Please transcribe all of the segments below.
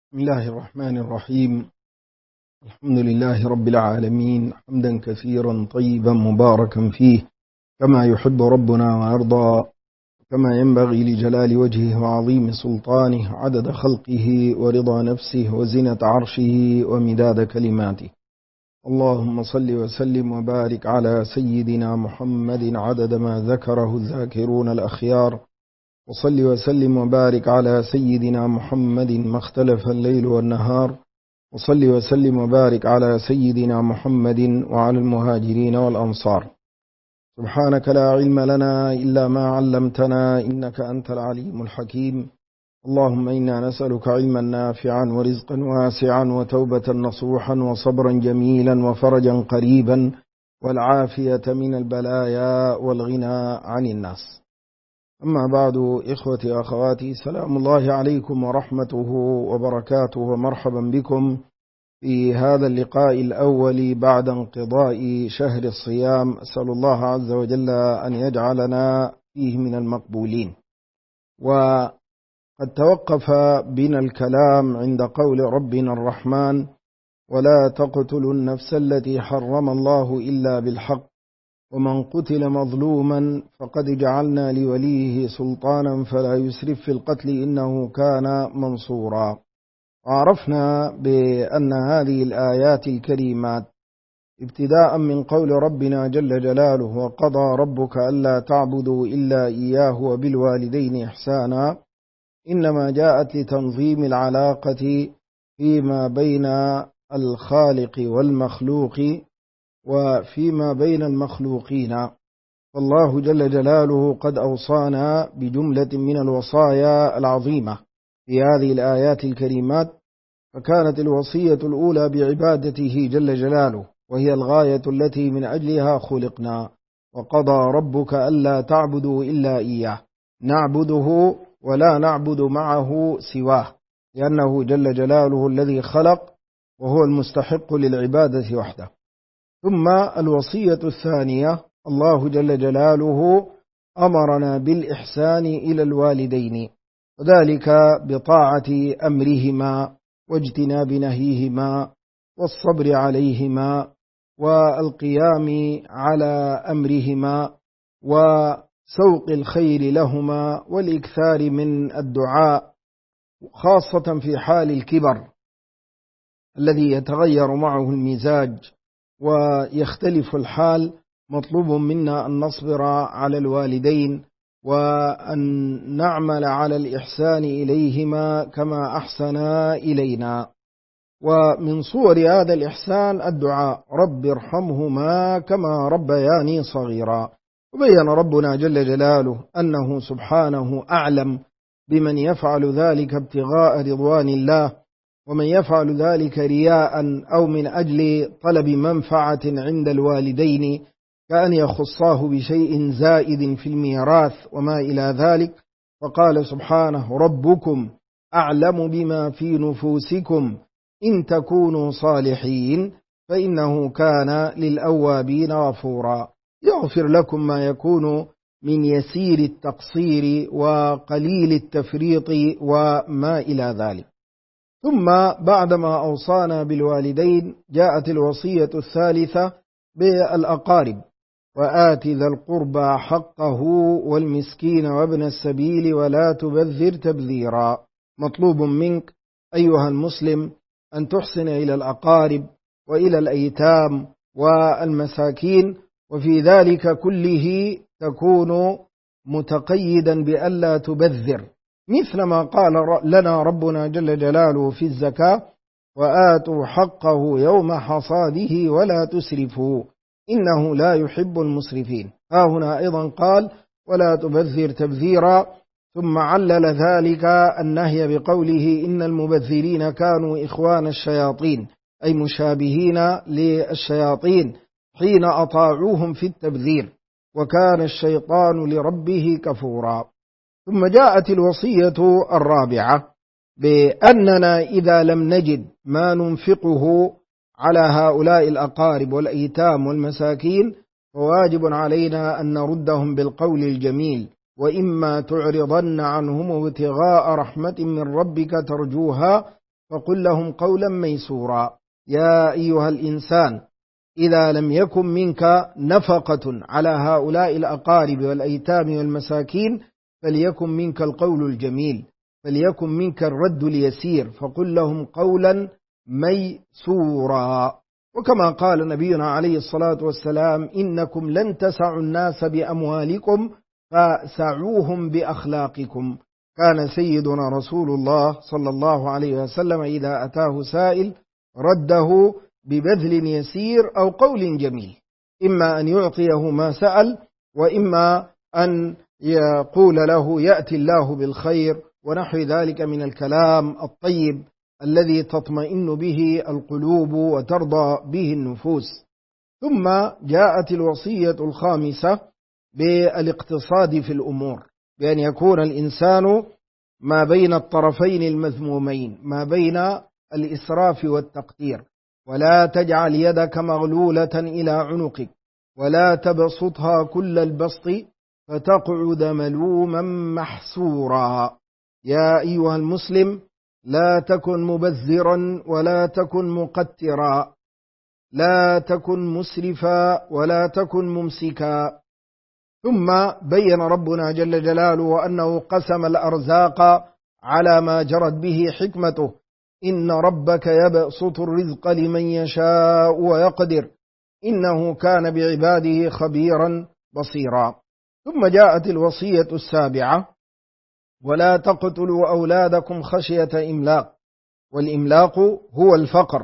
بسم الله الرحمن الرحيم. الحمد لله رب العالمين، حمدا كثيرا طيبا مباركا فيه كما يحب ربنا ويرضى، كما ينبغي لجلال وجهه وعظيم سلطانه، عدد خلقه ورضا نفسه وزنة عرشه ومداد كلماته. اللهم صل وسلم وبارك على سيدنا محمد عدد ما ذكره الذاكرون الأخيار، وصل وسلم وبارك على سيدنا محمد ما اختلف الليل والنهار، وصل وسلم وبارك على سيدنا محمد وعلى المهاجرين والأنصار. سبحانك لا علم لنا إلا ما علمتنا إنك أنت العليم الحكيم. اللهم إنا نسألك علما نافعا ورزقا واسعا وتوبة نصوحا وصبرا جميلا وفرجا قريبا والعافية من البلايا والغنى عن الناس. أما بعد، إخوتي أخواتي، سلام الله عليكم ورحمته وبركاته، ومرحبا بكم في هذا اللقاء الأول بعد انقضاء شهر الصيام. أسأل الله عز وجل أن يجعلنا فيه من المقبولين. وقد توقف بنا الكلام عند قول ربنا الرحمن: ولا تقتلوا النفس التي حرم الله إلا بالحق ومن قتل مظلوما فقد جعلنا لوليه سلطانا فلا يسرف في القتل إنه كان منصورا. وعرفنا بأن هذه الآيات الكريمات ابتداء من قول ربنا جل جلاله: وقضى ربك ألا تعبدوا إلا إياه وبالوالدين إحسانا، إنما جاءت لتنظيم العلاقة فيما بين الخالق والمخلوق وفيما بين المخلوقين. فالله جل جلاله قد أوصانا بجملة من الوصايا العظيمة في هذه الآيات الكريمات، فكانت الوصية الأولى بعبادته جل جلاله، وهي الغاية التي من أجلها خلقنا. وقضى ربك ألا تعبدوا إلا إياه، نعبده ولا نعبد معه سواه، لأنه جل جلاله الذي خلق وهو المستحق للعبادة وحده. ثم الوصية الثانية: الله جل جلاله أمرنا بالإحسان إلى الوالدين، وذلك بطاعة أمرهما واجتناب نهيهما والصبر عليهما والقيام على أمرهما وسوق الخير لهما والإكثار من الدعاء، خاصة في حال الكبر الذي يتغير معه المزاج ويختلف الحال. مطلوب منا أن نصبر على الوالدين وأن نعمل على الإحسان إليهما كما أحسنا إلينا. ومن صور هذا الإحسان الدعاء: رب ارحمهما كما ربياني صغيرا. وبين ربنا جل جلاله أنه سبحانه أعلم بمن يفعل ذلك ابتغاء رضوان الله، ومن يفعل ذلك رياء أو من أجل طلب منفعة عند الوالدين، كأن يخصاه بشيء زائد في الميراث وما إلى ذلك. فقال سبحانه: ربكم أعلم بما في نفوسكم إن تكونوا صالحين فإنه كان للأوابين غفورا. يغفر لكم ما يكون من يسير التقصير وقليل التفريط وما إلى ذلك. ثم بعدما أوصانا بالوالدين جاءت الوصية الثالثة بالأقارب: وآت ذا القربى حقه والمسكين وابن السبيل ولا تبذر تبذيرا. مطلوب منك أيها المسلم أن تحسن إلى الأقارب وإلى الأيتام والمساكين، وفي ذلك كله تكون متقيدا بألا تبذر، مثل ما قال لنا ربنا جل جلاله في الزكاة: وآتوا حقه يوم حصاده ولا تسرفوا إنه لا يحب المسرفين. هنا أيضا قال: ولا تبذر تبذيرا، ثم علل ذلك النهي بقوله: إن المبذرين كانوا إخوان الشياطين، أي مشابهين للشياطين حين أطاعوهم في التبذير، وكان الشيطان لربه كفورا. ثم جاءت الوصية الرابعة بأننا إذا لم نجد ما ننفقه على هؤلاء الأقارب والأيتام والمساكين فواجب علينا أن نردهم بالقول الجميل: وإما تعرضن عنهم ابتغاء رحمة من ربك ترجوها فقل لهم قولا ميسورا. يا أيها الإنسان إذا لم يكن منك نفقة على هؤلاء الأقارب والأيتام والمساكين فليكن منك القول الجميل، فليكن منك الرد اليسير، فقل لهم قولا ميسورا. وكما قال نبينا عليه الصلاة والسلام: إنكم لن تسعوا الناس بأموالكم فسعوهم بأخلاقكم. كان سيدنا رسول الله صلى الله عليه وسلم إذا أتاه سائل رده ببذل يسير أو قول جميل، إما أن يعطيه ما سأل، وإما أن يقول له يأتي الله بالخير، ونحو ذلك من الكلام الطيب الذي تطمئن به القلوب وترضى به النفوس. ثم جاءت الوصية الخامسة بالاقتصاد في الأمور، بأن يكون الإنسان ما بين الطرفين المذمومين، ما بين الإسراف والتقتير. ولا تجعل يدك مغلولة إلى عنقك ولا تبسطها كل البسط فتقعد ملوما محسورا. يا أيها المسلم لا تكن مبذرا ولا تكن مقترا، لا تكن مسرفا ولا تكن ممسكا. ثم بين ربنا جل جلاله أنه قسم الأرزاق على ما جرت به حكمته: إن ربك يبسط الرزق لمن يشاء ويقدر إنه كان بعباده خبيرا بصيرا. ثم جاءت الوصية السابعة: ولا تقتلوا أولادكم خشية إملاق، والإملاق هو الفقر.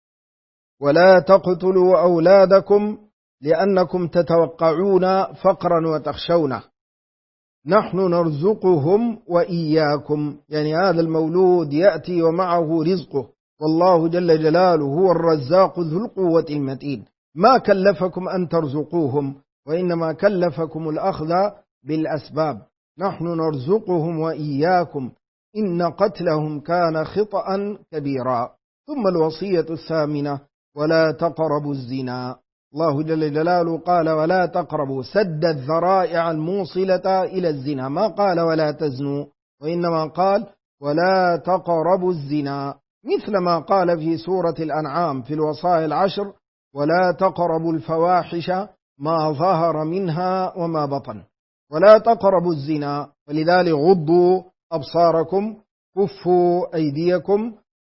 ولا تقتلوا أولادكم لأنكم تتوقعون فقرا وتخشونه، نحن نرزقهم وإياكم. يعني هذا المولود يأتي ومعه رزقه، والله جل جلاله هو الرزاق ذو القوة المتين. ما كلفكم أن ترزقوهم، وإنما كلفكم الأخذ بالأسباب. نحن نرزقهم وإياكم إن قتلهم كان خطأ كبيرا. ثم الوصية الثامنة: ولا تقربوا الزنا. الله جل جلاله قال: ولا تقربوا، سد الذرائع الموصلة إلى الزنا، ما قال ولا تزنوا، وإنما قال ولا تقربوا الزنا، مثل ما قال في سورة الأنعام في الوصايا العشر: ولا تقربوا الفواحش ما ظهر منها وما بطن. ولا تقربوا الزنا، ولذلك غضوا أبصاركم، كفوا أيديكم،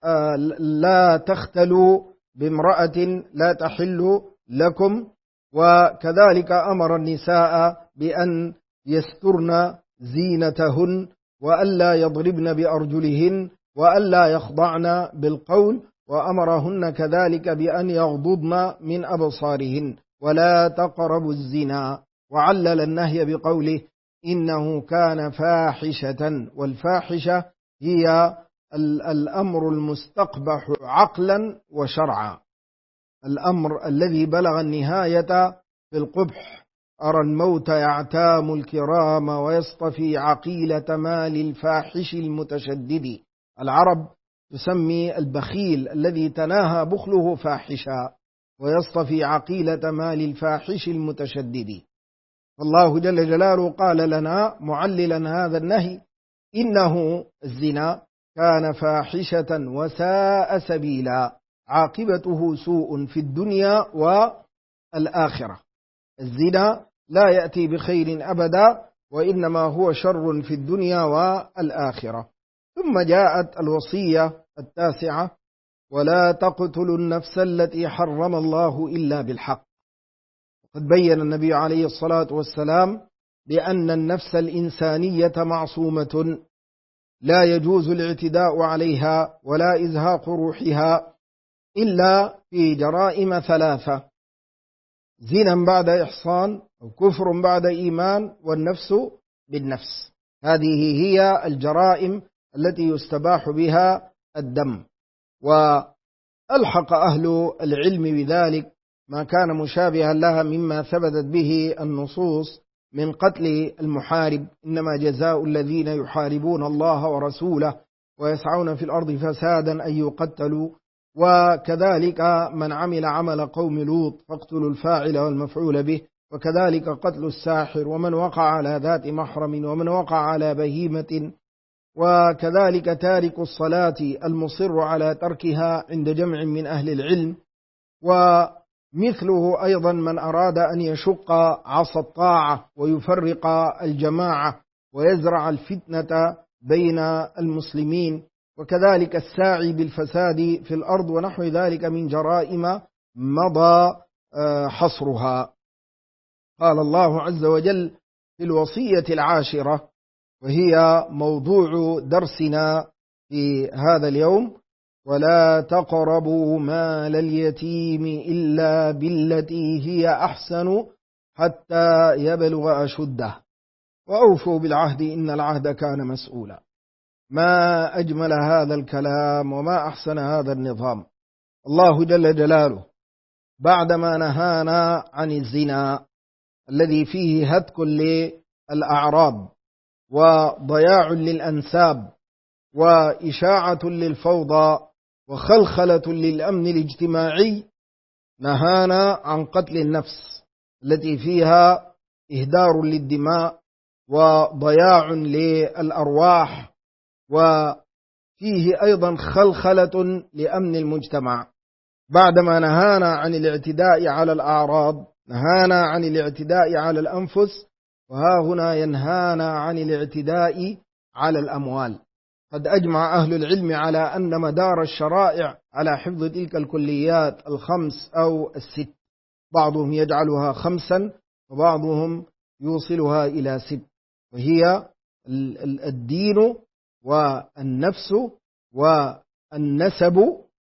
لا تختلوا بامرأة لا تحل لكم. وكذلك أمر النساء بأن يسترن زينتهن، وألا يضربن بأرجلهن، وألا يخضعن بالقول، وأمرهن كذلك بأن يغضضن من أبصارهن. ولا تقربوا الزنا، وعلل النهي بقوله: إنه كان فاحشة. والفاحشة هي الأمر المستقبح عقلا وشرعا، الأمر الذي بلغ النهاية في القبح. أرى الموت يعتام الكرام ويصطفي عقيلة مال الفاحش المتشدد. العرب تسمي البخيل الذي تناهى بخله فاحشا، ويصطفي عقيلة مال الفاحش المتشدد. فالله جل جلاله قال لنا معللا هذا النهي: إنه الزنا كان فاحشة وساء سبيلا، عاقبته سوء في الدنيا والآخرة. الزنا لا يأتي بخير أبدا، وإنما هو شر في الدنيا والآخرة. ثم جاءت الوصية التاسعة: ولا تقتلوا النفس التي حرم الله إلا بالحق. قد بين النبي عليه الصلاة والسلام بأن النفس الإنسانية معصومة، لا يجوز الاعتداء عليها ولا إزهاق روحها إلا في جرائم ثلاثة: زنا بعد إحصان، أو كفر بعد إيمان، والنفس بالنفس. هذه هي الجرائم التي يستباح بها الدم. وألحق أهل العلم بذلك ما كان مشابها لها مما ثبتت به النصوص من قتل المحارب: إنما جزاء الذين يحاربون الله ورسوله ويسعون في الأرض فسادا أن يقتلوا. وكذلك من عمل عمل قوم لوط فاقتلوا الفاعل والمفعول به. وكذلك قتل الساحر، ومن وقع على ذات محرم، ومن وقع على بهيمة وكذلك تارك الصلاة المصر على تركها عند جمع من أهل العلم. ومثله أيضا من أراد أن يشق عصا الطاعة ويفرق الجماعة ويزرع الفتنة بين المسلمين، وكذلك الساعي بالفساد في الأرض ونحو ذلك من جرائم مضى حصرها. قال الله عز وجل في الوصية العاشرة، وهي موضوع درسنا في هذا اليوم: ولا تقربوا مال اليتيم إلا بالتي هي أحسن حتى يبلغ أشده وأوفوا بالعهد إن العهد كان مسؤولا. ما أجمل هذا الكلام وما أحسن هذا النظام. الله جل جلاله بعدما نهانا عن الزنا الذي فيه هتك للأعراض وضياع للأنساب وإشاعة للفوضى وخلخلة للأمن الاجتماعي، نهانا عن قتل النفس التي فيها إهدار للدماء وضياع للأرواح، وفيه أيضا خلخلة لأمن المجتمع. بعدما نهانا عن الاعتداء على الأعراض، نهانا عن الاعتداء على الأنفس، وها هنا ينهانا عن الاعتداء على الأموال. قد أجمع أهل العلم على أن مدار الشرائع على حفظ تلك الكليات الخمس أو الست، بعضهم يجعلها 5 وبعضهم يوصلها إلى 6، وهي الدين والنفس والنسب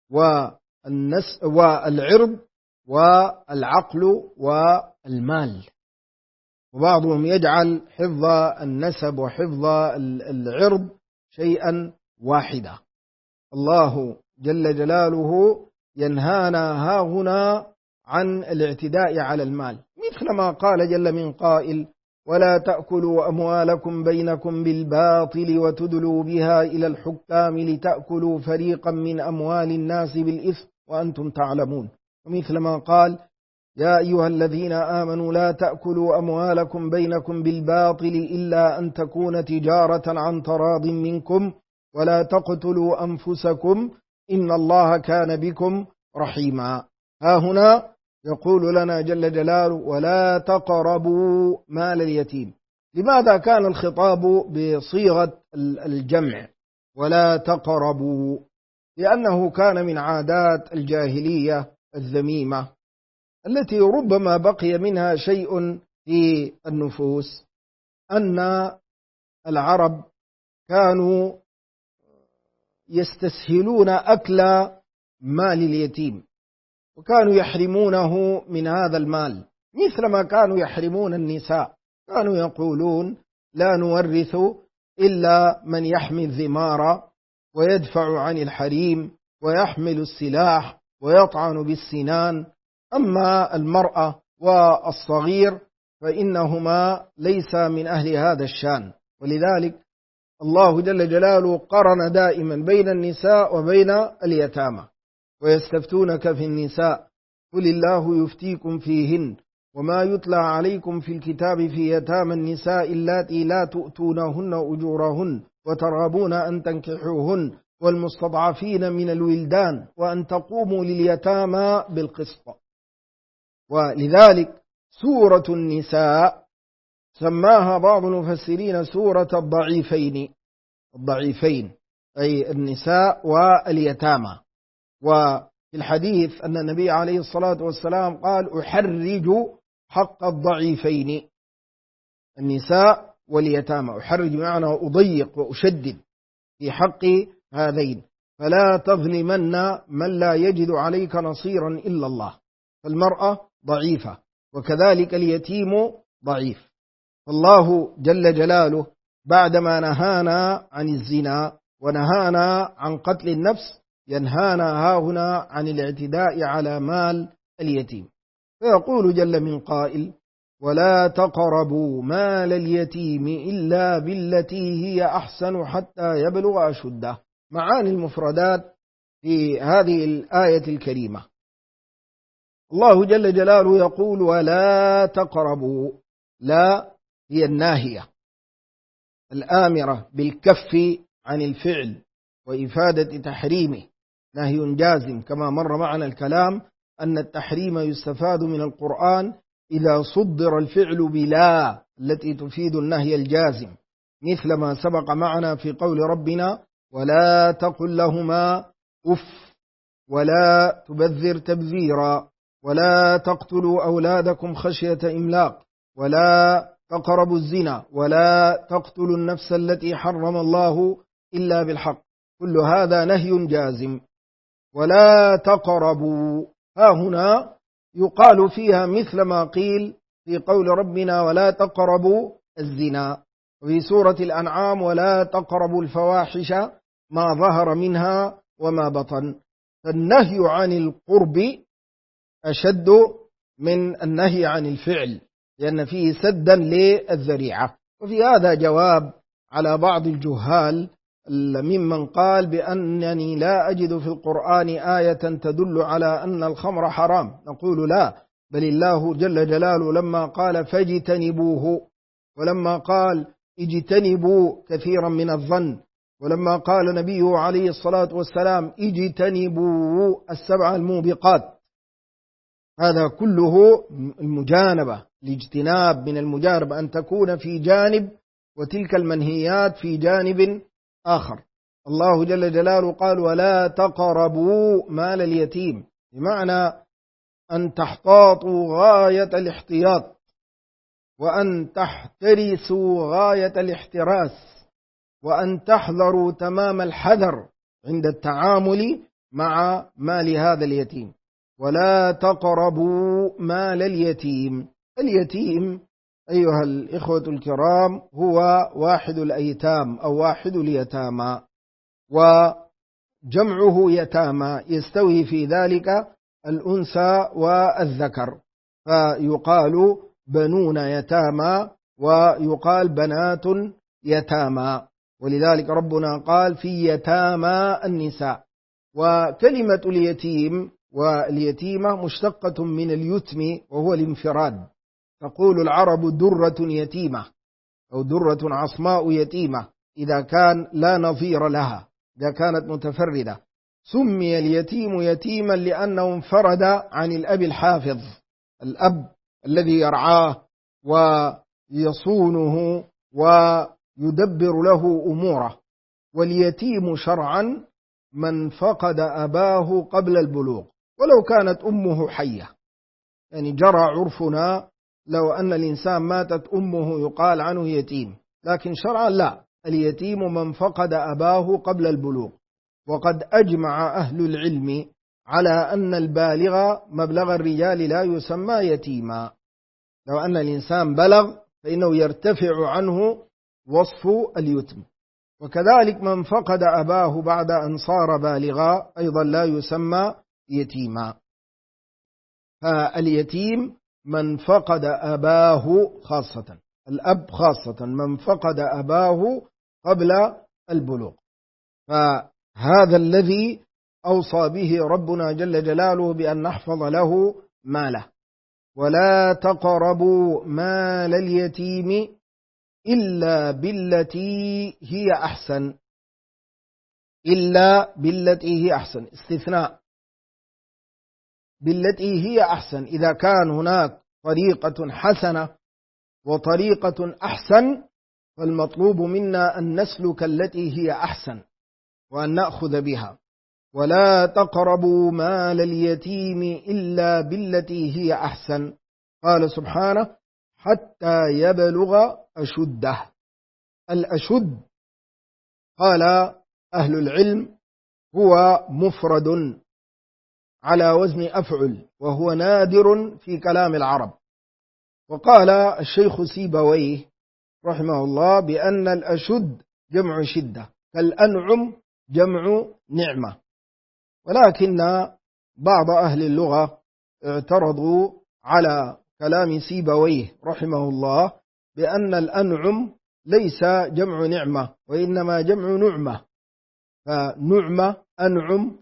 والعرض والعقل والمال. وبعضهم يجعل حفظ النسب وحفظ العرض شيئا واحدا. الله جل جلاله ينهانا هاهنا عن الاعتداء على المال، مثل ما قال جل من قائل: ولا تأكلوا أموالكم بينكم بالباطل وتدلوا بها إلى الحكام لتأكلوا فريقا من أموال الناس بالإثم وأنتم تعلمون. ومثل ما قال: يا أيها الذين آمنوا لا تأكلوا أموالكم بينكم بالباطل إلا أن تكون تجارة عن تراض منكم ولا تقتلوا أنفسكم إن الله كان بكم رحيما. ها هنا يقول لنا جل جلاله: ولا تقربوا مال اليتيم. لماذا كان الخطاب بصيغة الجمع ولا تقربوا؟ لأنه كان من عادات الجاهلية الذميمة التي ربما بقي منها شيء في النفوس، أن العرب كانوا يستسهلون أكل مال اليتيم، وكانوا يحرمونه من هذا المال، مثل ما كانوا يحرمون النساء. كانوا يقولون: لا نورث إلا من يحمي الذمار ويدفع عن الحريم ويحمل السلاح ويطعن بالسنان، أما المرأة والصغير فإنهما ليس من أهل هذا الشان. ولذلك الله جل جلاله قرن دائما بين النساء وبين اليتامى. ويستفتونك في النساء قل الله يفتيكم فيهن وما يتلى عليكم في الكتاب في يتامى النساء اللاتي لا تؤتونهن أجورهن وترغبون أن تنكحوهن والمستضعفين من الولدان وأن تقوموا لليتامى بالقسط. ولذلك سورة النساء سماها بعض المفسرين سورة الضعيفين، أي النساء واليتامى. وفي الحديث أن النبي عليه الصلاة والسلام قال: أحرج حق الضعيفين، النساء واليتامى. أحرج معنى أضيق وأشدد في حق هذين، فلا تظلمن من لا يجد عليك نصيرا إلا الله. فالمرأة ضعيفة وكذلك اليتيم ضعيف. فالله جل جلاله بعدما نهانا عن الزنا ونهانا عن قتل النفس، ينهانا هاهنا عن الاعتداء على مال اليتيم. فيقول جل من قائل: ولا تقربوا مال اليتيم إلا بالتي هي أحسن حتى يبلغ أشده. معاني المفردات في هذه الآية الكريمة: الله جل جلاله يقول: ولا تقربوا. لا هي الناهية، الآمرة بالكف عن الفعل وإفادة تحريمه نهي جازم، كما مر معنا الكلام أن التحريم يستفاد من القرآن إذا صدر الفعل بلا التي تفيد النهي الجازم، مثل ما سبق معنا في قول ربنا ولا تقل لهما أف ولا تبذر تبذيرا ولا تقتلوا أولادكم خشية إملاق ولا تقربوا الزنا ولا تقتلوا النفس التي حرم الله إلا بالحق، كل هذا نهي جازم. ولا تقربوا ها هنا يقال فيها مثل ما قيل في قول ربنا ولا تقربوا الزنا، وفي سورة الأنعام ولا تقربوا الفواحش ما ظهر منها وما بطن. فالنهي عن القرب أشد من النهي عن الفعل لأن فيه سدا للذريعة. وفي هذا جواب على بعض الجهال ممن قال بأنني لا أجد في القرآن آية تدل على أن الخمر حرام، نقول لا، بل الله جل جلاله لما قال فاجتنبوه، ولما قال اجتنبوا كثيرا من الظن، ولما قال نبيه عليه الصلاة والسلام اجتنبوا السبع الموبقات، هذا كله المجانبة، الاجتناب من المجانبة أن تكون في جانب وتلك المنهيات في جانب آخر. الله جل جلاله قال ولا تقربوا مال اليتيم، بمعنى أن تحتاطوا غاية الاحتياط وأن تحترسوا غاية الاحتراس وأن تحذروا تمام الحذر عند التعامل مع مال هذا اليتيم. ولا تقربوا مال اليتيم. اليتيم أيها الإخوة الكرام هو واحد الأيتام أو واحد اليتامى، وجمعه يتامى يستوي في ذلك الأنثى والذكر، فيقال بنون يتامى ويقال بنات يتامى، ولذلك ربنا قال في يتامى النساء. وكلمة اليتيم واليتيمة مشتقة من اليتم وهو الانفراد، تقول العرب درة يتيمة أو درة عصماء يتيمة إذا كان لا نظير لها، إذا كانت متفردة. سمي اليتيم يتيما لأنه انفرد عن الأب الحافظ، الأب الذي يرعاه ويصونه ويدبر له أموره. واليتيم شرعا من فقد أباه قبل البلوغ ولو كانت أمه حية، يعني جرى عرفنا لو أن الإنسان ماتت أمه يقال عنه يتيم، لكن شرعا لا، اليتيم من فقد أباه قبل البلوغ. وقد أجمع أهل العلم على أن البالغ مبلغ الرجال لا يسمى يتيما، لو أن الإنسان بلغ فإنه يرتفع عنه وصف اليتم. وكذلك من فقد أباه بعد أن صار بالغا أيضا لا يسمى يتيما. فاليتيم من فقد أباه خاصة، الأب خاصة من فقد أباه قبل البلوغ. فهذا الذي أوصى به ربنا جل جلاله بأن نحفظ له ماله. ولا تقربوا مال اليتيم إلا بالتي هي أحسن، إلا بالتي هي أحسن، استثناء بالتي هي أحسن. إذا كان هناك طريقة حسنة وطريقة أحسن فالمطلوب منا أن نسلك التي هي أحسن وأن نأخذ بها. ولا تقربوا مال اليتيم إلا بالتي هي أحسن، قال سبحانه حتى يبلغ أشده. الأشد قال أهل العلم هو مفرد على وزن أفعل، وهو نادر في كلام العرب. وقال الشيخ سيبويه رحمه الله بأن الأشد جمع شدة، كالأنعم جمع نعمة. ولكن بعض أهل اللغة اعترضوا على كلام سيبويه رحمه الله بأن الأنعم ليس جمع نعمة وإنما جمع نعمة، فنعمة أنعم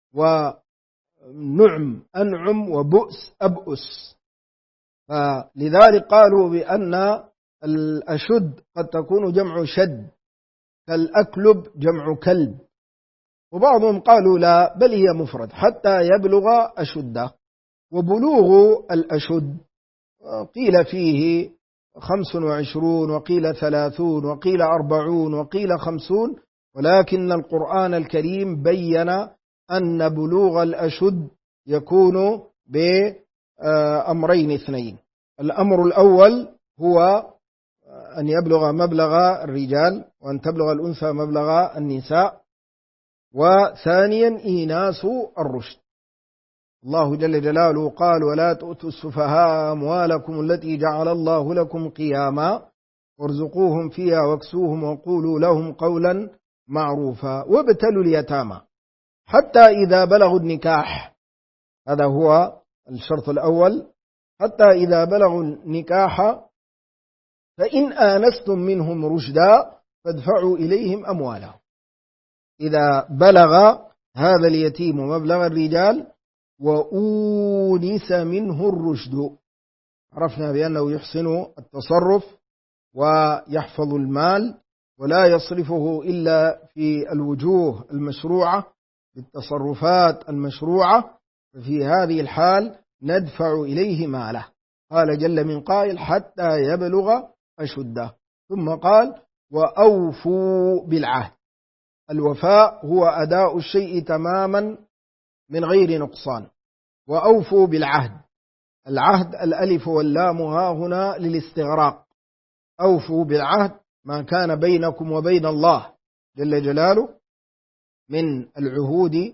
ونعم أنعم وبؤس أبؤس، فلذلك قالوا بأن الأشد قد تكون جمع شد، كالأكلب جمع كلب، وبعضهم قالوا لا بل هي مفرد حتى يبلغ أشده. وبلوغ الأشد قيل فيه 25 وقيل 30 وقيل 40 وقيل 50، ولكن القرآن الكريم بين أن بلوغ الأشد يكون بأمرين اثنين. الأمر الأول هو أن يبلغ مبلغ الرجال وأن تبلغ الأنثى مبلغ النساء، وثانيا إيناس الرشد. الله جل جلاله قال ولا تؤتوا السفهاء أموالكم التي جعل الله لكم قياما وارزقوهم فيها واكسوهم وقولوا لهم قولا معروفا وابتلوا اليتامى حتى إذا بلغوا النكاح. هذا هو الشرط الأول، حتى إذا بلغوا النكاح فإن آنستم منهم رشدا فادفعوا إليهم أموالهم. إذا بلغ هذا اليتيم مبلغ الرجال وأونس منه الرشد، عرفنا بأنه يحسن التصرف ويحفظ المال ولا يصرفه إلا في الوجوه المشروعة بالتصرفات المشروعة، ففي هذه الحال ندفع إليه ماله. قال جل من قائل حتى يبلغ أشده، ثم قال وأوفوا بالعهد. الوفاء هو أداء الشيء تماما من غير نقصان. وأوفوا بالعهد، العهد الألف واللام ها هنا للاستغراق. أوفوا بالعهد ما كان بينكم وبين الله جل جلاله من العهود.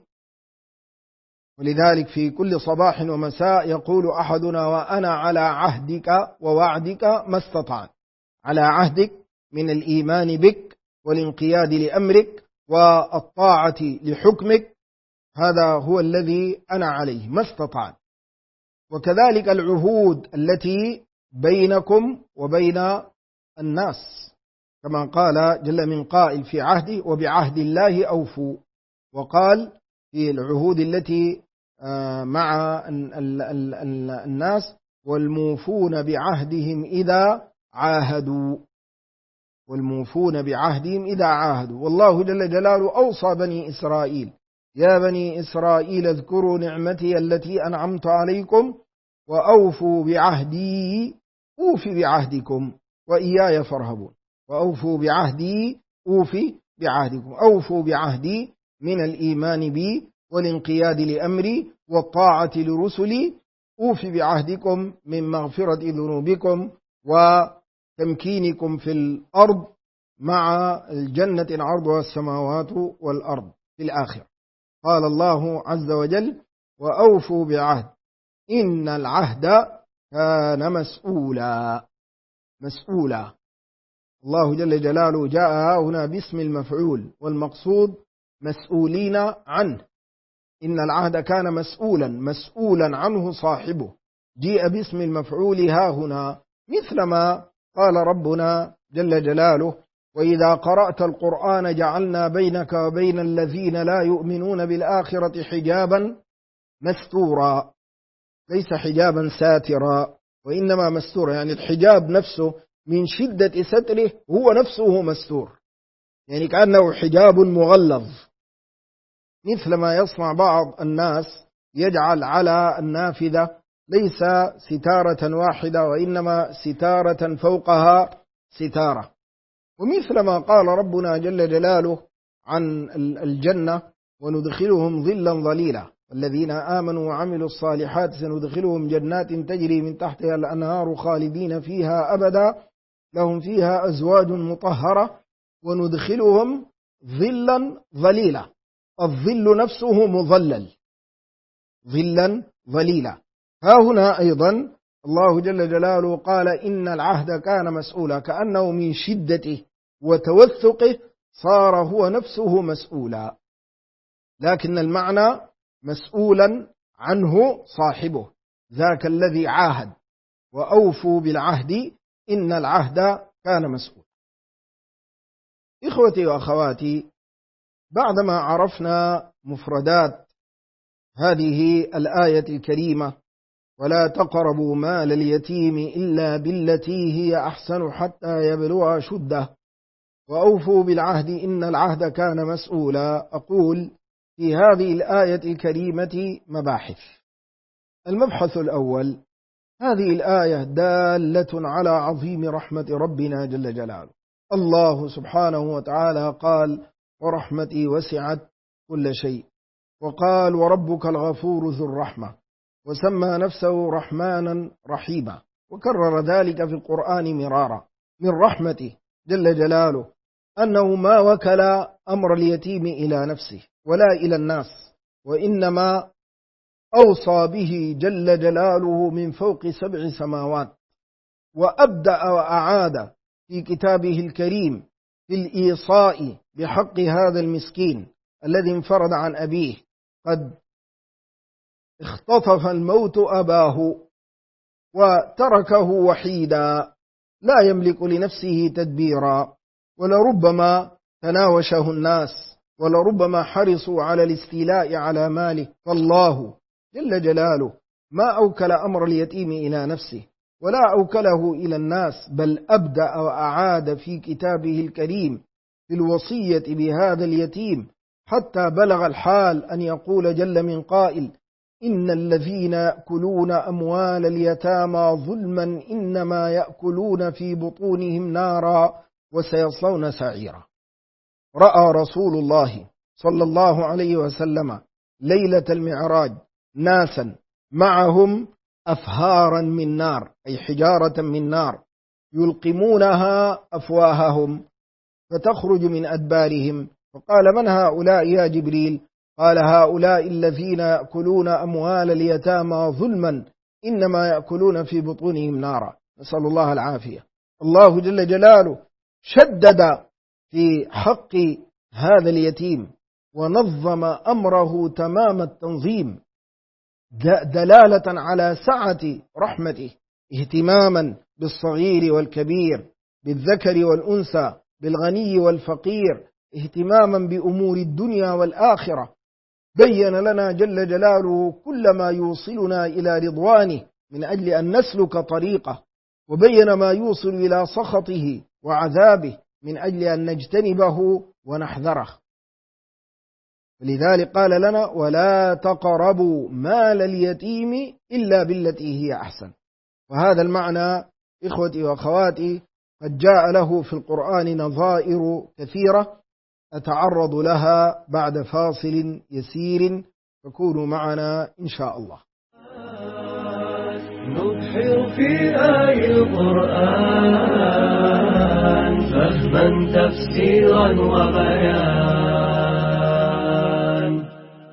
ولذلك في كل صباح ومساء يقول أحدنا وأنا على عهدك ووعدك ما استطعت، على عهدك من الإيمان بك والانقياد لأمرك والطاعة لحكمك، هذا هو الذي أنا عليه ما استطعت. وكذلك العهود التي بينكم وبين الناس، كما قال جل من قائل في عهده وبعهد الله أوفوا، وقال في العهود التي مع الناس والموفون بعهدهم إذا عاهدوا، والموفون بعهدهم إذا عاهدوا. والله جل جلاله أوصى بني إسرائيل يا بني إسرائيل اذكروا نعمتي التي أنعمت عليكم وأوفوا بعهدي أوف بعهدكم وإياي فارهبون. وأوفوا بعهدي أوف بعهدكم، أوفوا بعهدي من الإيمان بي والانقياد لأمري والطاعة لرسلي، أوف بعهدكم من مغفرة ذنوبكم وتمكينكم في الأرض مع الجنة عرضها السماوات والأرض في الآخرة. قال الله عز وجل وأوفوا بعهد إن العهد كان مسؤولا. مسؤولا، الله جل جلاله جاء هنا باسم المفعول، والمقصود مسؤولين عنه. إن العهد كان مسؤولا، مسؤولا عنه صاحبه، جيء باسم المفعول ها هنا، مثلما قال ربنا جل جلاله وإذا قرأت القرآن جعلنا بينك وبين الذين لا يؤمنون بالآخرة حجابا مستورا. ليس حجابا ساترا وإنما مستورا، يعني الحجاب نفسه من شدة ستره هو نفسه مستور، يعني كأنه حجاب مغلظ، مثل ما يصنع بعض الناس يجعل على النافذة ليس ستارة واحدة وإنما ستارة فوقها ستارة. ومثل ما قال ربنا جل جلاله عن الجنة وندخلهم ظلا ظليلا الذين آمنوا وعملوا الصالحات سندخلهم جنات تجري من تحتها الأنهار خالدين فيها أبدا لهم فيها أزواج مطهرة وندخلهم ظلا ظليلا. الظل نفسه مظلل، ظلا ظليلا. ها هنا أيضا الله جل جلاله قال إن العهد كان مسؤولا، كأنه من شدته وتوثقه صار هو نفسه مسؤولا، لكن المعنى مسؤولا عنه صاحبه ذاك الذي عاهد. وأوفوا بالعهد إن العهد كان مسؤولا. إخوتي وأخواتي، بعدما عرفنا مفردات هذه الآية الكريمة ولا تقربوا مال اليتيم إلا بالتي هي أحسن حتى يبلغ أشده وأوفوا بالعهد إن العهد كان مسؤولا. أقول في هذه الآية الكريمة مباحث. المبحث الأول: هذه الآية دالة على عظيم رحمة ربنا جل جلاله. الله سبحانه وتعالى قال: ورحمتي وسعت كل شيء، وقال: وربك الغفور ذو الرحمة، وسمى نفسه رحمانا رحيما، وكرر ذلك في القرآن مرارا. من رحمته جل جلاله أنه ما وكل أمر اليتيم إلى نفسه ولا إلى الناس، وإنما أوصى به جل جلاله من فوق 7 سماوات، وأبدأ وأعاد في كتابه الكريم في الإيصاء بحق هذا المسكين الذي انفرد عن أبيه، قد اختطف الموت أباه وتركه وحيدا لا يملك لنفسه تدبيرا، ولربما تناوشه الناس، ولربما حرصوا على الاستيلاء على ماله، فالله جل جلاله ما أوكل أمر اليتيم إلى نفسه ولا أوكله إلى الناس، بل أبدأ وأعاد في كتابه الكريم في الوصية بهذا اليتيم، حتى بلغ الحال أن يقول جل من قائل: إن الذين يأكلون أموال اليتامى ظلما إنما يأكلون في بطونهم نارا وسيصلون سعيرا. رأى رسول الله صلى الله عليه وسلم ليلة المعراج ناسا معهم أفهارا من نار، أي حجارة من نار، يلقمونها أفواههم فتخرج من أدبارهم، فقال: من هؤلاء يا جبريل؟ قال: هؤلاء الذين يأكلون أموال اليتامى ظلما إنما يأكلون في بطونهم نارا. نسأل الله العافية. الله جل جلاله شدد في حق هذا اليتيم ونظم أمره تمام التنظيم، دلالة على سعة رحمته، اهتماما بالصغير والكبير، بالذكر والأنثى، بالغني والفقير، اهتماما بأمور الدنيا والآخرة. بين لنا جل جلاله كل ما يوصلنا إلى رضوانه من أجل أن نسلك طريقه، وبين ما يوصل إلى سخطه وعذابه من أجل أن نجتنبه ونحذره. ولذلك قال لنا: ولا تقربوا مال اليتيم إلا بالتي هي أحسن. وهذا المعنى إخوتي وأخواتي قد جاء له في القرآن نظائر كثيرة أتعرض لها بعد فاصل يسير، فكونوا معنا إن شاء الله. نبحر في آي القرآن فهما تفسيرا وبيان.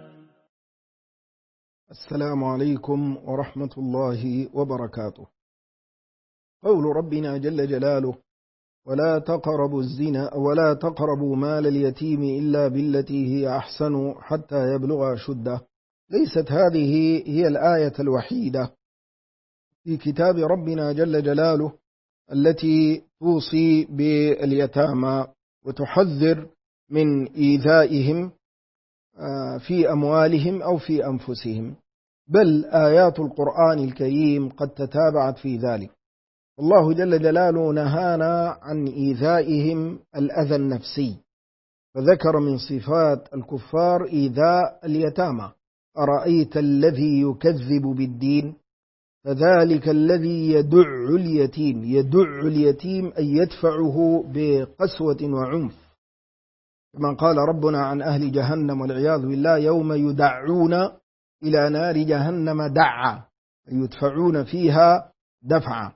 السلام عليكم ورحمة الله وبركاته. قول ربنا جل جلاله: ولا تقربوا الزنا ولا تقربوا مال اليتيم إلا بالتي هي أحسن حتى يبلغ أشده. ليست هذه هي الآية الوحيدة في كتاب ربنا جل جلاله التي توصي باليتامى وتحذر من إيذائهم في أموالهم أو في أنفسهم، بل آيات القرآن الكريم قد تتابعت في ذلك. الله جل جلاله نهانا عن إيذائهم الأذى النفسي، فذكر من صفات الكفار إيذاء اليتامى: أرأيت الذي يكذب بالدين فذلك الذي يدع اليتيم. يدع اليتيم أي يدفعه بقسوة وعنف، كما قال ربنا عن أهل جهنم والعياذ بالله: يوم يدعون إلى نار جهنم دعا، يدفعون فيها دفعا.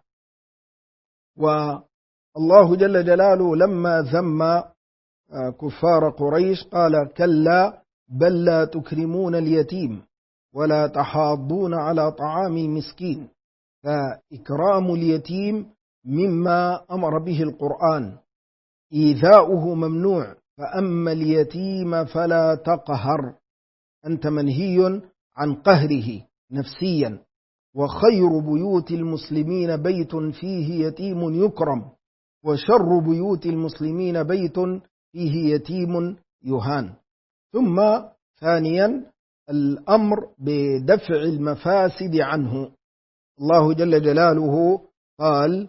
والله جل جلاله لما ذم كفار قريش قال: كلا بل لا تكرمون اليتيم ولا تحاضون على طعام المسكين. فإكرام اليتيم مما أمر به القرآن، إيذاؤه ممنوع. فأما اليتيم فلا تقهر، أنت منهي عن قهره نفسيا. وخير بيوت المسلمين بيت فيه يتيم يكرم، وشر بيوت المسلمين بيت فيه يتيم يهان. ثم ثانيا الأمر بدفع المفاسد عنه، الله جل جلاله قال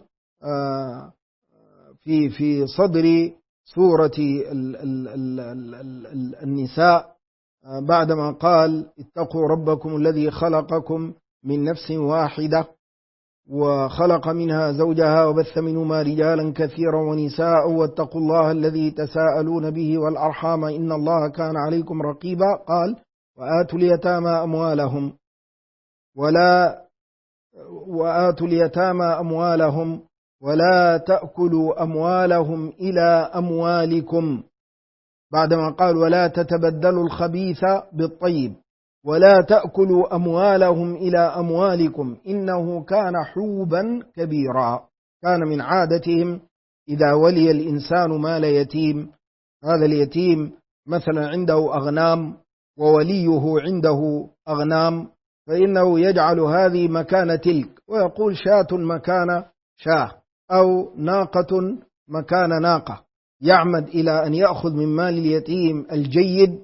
في صدر سورة النساء بعدما قال اتقوا ربكم الذي خلقكم من نفس واحدة وخلق منها زوجها وبث منهما رجالا كثيرا ونساء واتقوا الله الذي تساءلون به والأرحام إن الله كان عليكم رقيبا. قال وآتوا اليتامى أموالهم ولا تأكلوا أموالهم إلى أموالكم، بعدما قال ولا تتبدلوا الخبيث بالطيب ولا تأكلوا أموالهم إلى أموالكم إنه كان حوبا كبيرا. كان من عادتهم إذا ولي الإنسان مال يتيم، هذا اليتيم مثلا عنده أغنام ووليه عنده أغنام، فإنه يجعل هذه مكان تلك ويقول شاة مكان شاه أو ناقة مكان ناقة، يعمد إلى أن يأخذ من مال اليتيم الجيد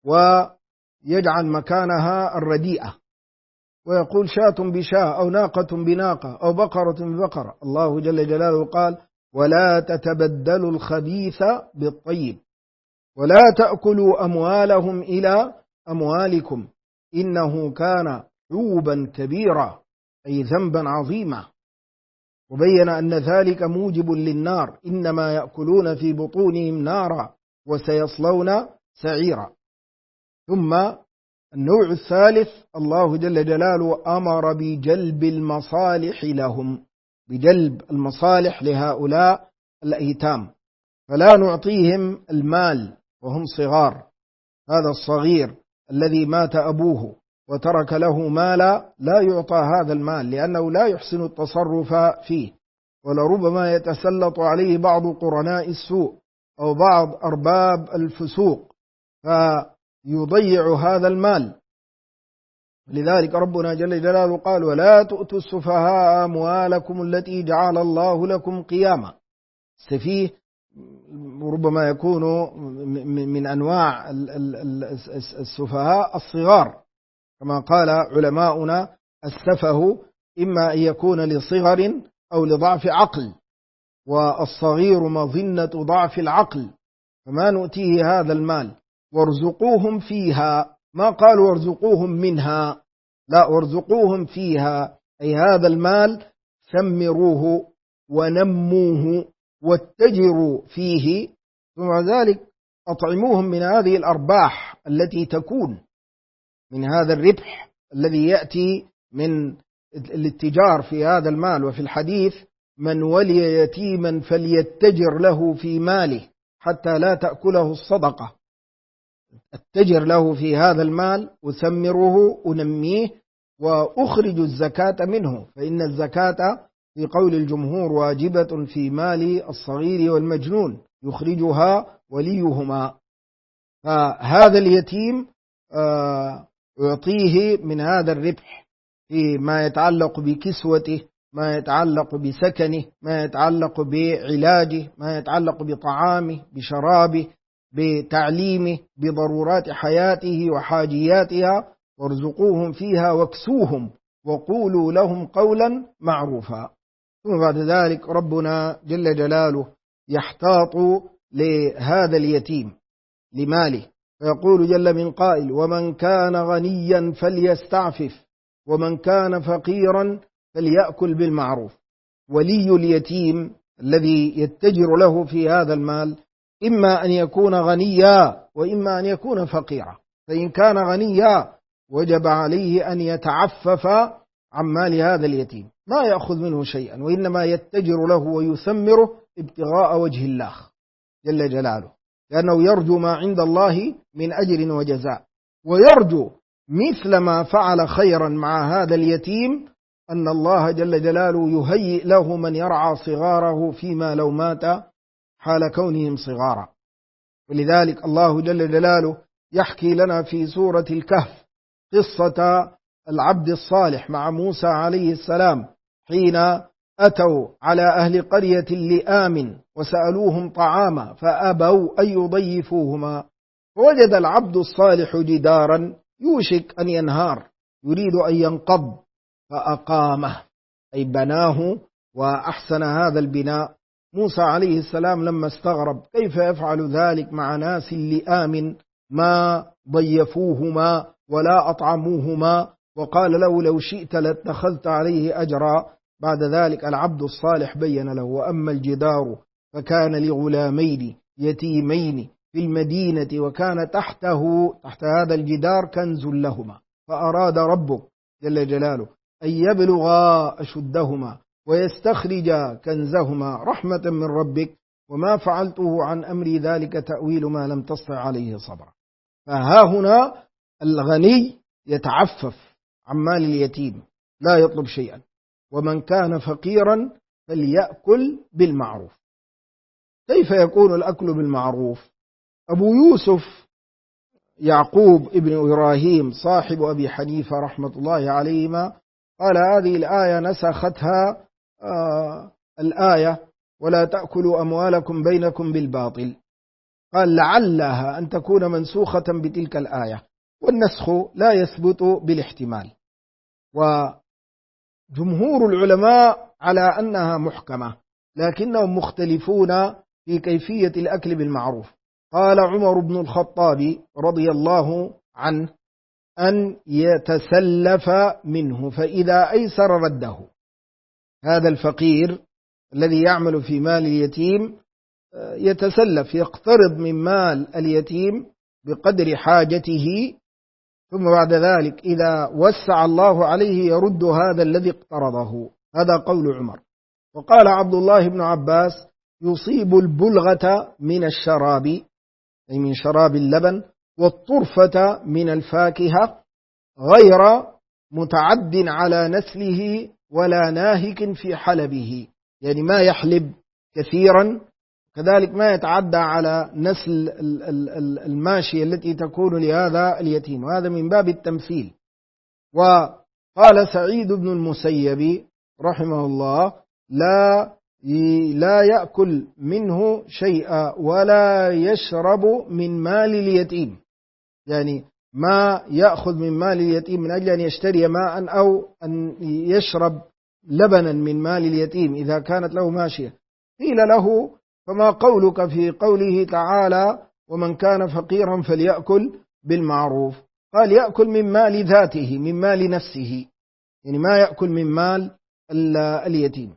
ويجعل مكانها الرديئة، ويقول شاة بشاة أو ناقة بناقة أو بقرة ببقرة. الله جل جلاله قال ولا تتبدلوا الخبيث بالطيب ولا تأكلوا أموالهم إلى أموالكم إنه كان حوبا كبيرا، أي ذنبا عظيما، وبين أن ذلك موجب للنار إنما يأكلون في بطونهم نارا وسيصلون سعيرا. ثم النوع الثالث الله جل جلاله أمر بجلب المصالح لهم، بجلب المصالح لهؤلاء الأيتام، فلا نعطيهم المال وهم صغار. هذا الصغير الذي مات أبوه وترك له مالا لا يعطى هذا المال لأنه لا يحسن التصرف فيه، ولربما يتسلط عليه بعض قرناء السوء أو بعض أرباب الفسوق فيضيع هذا المال. لذلك ربنا جل جلاله قال ولا تؤتوا السفهاء أموالكم التي جعل الله لكم قياما. السفيه ربما يكون من أنواع السفهاء الصغار، كما قال علماؤنا السفه إما أن يكون لصغر أو لضعف عقل، والصغير مظنة ضعف العقل، فما نؤتيه هذا المال. وارزقوهم فيها، ما قالوا وارزقوهم منها، لا، وارزقوهم فيها، أي هذا المال ثمروه ونموه واتجروا فيه، ثم ذلك أطعموهم من هذه الأرباح التي تكون من هذا الربح الذي يأتي من الاتجار في هذا المال. وفي الحديث من ولي يتيما فليتجر له في ماله حتى لا تأكله الصدقة، اتجر له في هذا المال وثمره ونميه وأخرج الزكاة منه، فإن الزكاة في قول الجمهور واجبة في مال الصغير والمجنون يخرجها وليهما. فهذا اليتيم يعطيه من هذا الربح في ما يتعلق بكسوته، ما يتعلق بسكنه، ما يتعلق بعلاجه، ما يتعلق بطعامه، بشرابه، بتعليمه، بضرورات حياته وحاجياتها. وارزقوهم فيها واكسوهم وقولوا لهم قولا معروفا. ثم بعد ذلك ربنا جل جلاله يحتاط لهذا اليتيم لماله، فيقول جل من قائل ومن كان غنيا فليستعفف ومن كان فقيرا فليأكل بالمعروف. ولي اليتيم الذي يتجر له في هذا المال إما أن يكون غنيا وإما أن يكون فقيرا، فإن كان غنيا وجب عليه أن يتعفف عن مال هذا اليتيم، ما يأخذ منه شيئا، وإنما يتجر له ويثمره ابتغاء وجه الله جل جلاله، لأنه يرجو ما عند الله من أجر وجزاء، ويرجو مثل ما فعل خيرا مع هذا اليتيم أن الله جل جلاله يهيئ له من يرعى صغاره فيما لو مات حال كونهم صغارا. ولذلك الله جل جلاله يحكي لنا في سورة الكهف قصة العبد الصالح مع موسى عليه السلام حين أتوا على أهل قرية لآمن وسألوهم طعاما فأبوا أن يضيفوهما، فوجد العبد الصالح جدارا يوشك أن ينهار يريد أن ينقض فأقامه، أي بناه وأحسن هذا البناء. موسى عليه السلام لما استغرب كيف يفعل ذلك مع ناس لئام ما ضيفوهما ولا أطعموهما، وقال له لو شئت لاتخذت عليه أجرا. بعد ذلك العبد الصالح بين له: وأما الجدار فكان لغلامين يتيمين في المدينة وكان تحت هذا الجدار كنز لهما فأراد ربك جل جلاله أن يبلغا أشدهما ويستخرجا كنزهما رحمة من ربك وما فعلته عن أمري ذلك تأويل ما لم تستطع عليه صبرا. فها هنا الغني يتعفف عن مال اليتيم لا يطلب شيئا، ومن كان فقيرا فليأكل بالمعروف. كيف يكون الأكل بالمعروف؟ أبو يوسف يعقوب ابن إبراهيم صاحب أبي حنيفة رحمة الله عليهما قال هذه الآية نسختها الآية ولا تأكلوا أموالكم بينكم بالباطل. قال لعلها أن تكون منسوخة بتلك الآية، والنسخ لا يثبت بالاحتمال، وجمهور العلماء على أنها محكمة لكنهم مختلفون في كيفية الأكل بالمعروف. قال عمر بن الخطاب رضي الله عنه أن يتسلف منه فإذا أيسر رده. هذا الفقير الذي يعمل في مال اليتيم يتسلف، يقترض من مال اليتيم بقدر حاجته، ثم بعد ذلك إذا وسع الله عليه يرد هذا الذي اقترضه. هذا قول عمر. وقال عبد الله بن عباس يصيب البلغة من الشراب أي من شراب اللبن والطرفة من الفاكهة غير متعد على نسله ولا ناهك في حلبه، يعني ما يحلب كثيرا كذلك ما يتعدى على نسل الماشية التي تكون لهذا اليتيم، وهذا من باب التمثيل. وقال سعيد بن المسيب رحمه الله لا يأكل منه شيئا ولا يشرب من مال اليتيم، يعني ما يأخذ من مال اليتيم من أجل أن يشتري ماء أو أن يشرب لبنا من مال اليتيم إذا كانت له ماشية. قيل له فما قولك في قوله تعالى ومن كان فقيرا فليأكل بالمعروف؟ قال يأكل من مال ذاته من مال نفسه، يعني ما يأكل من مال اليتيم.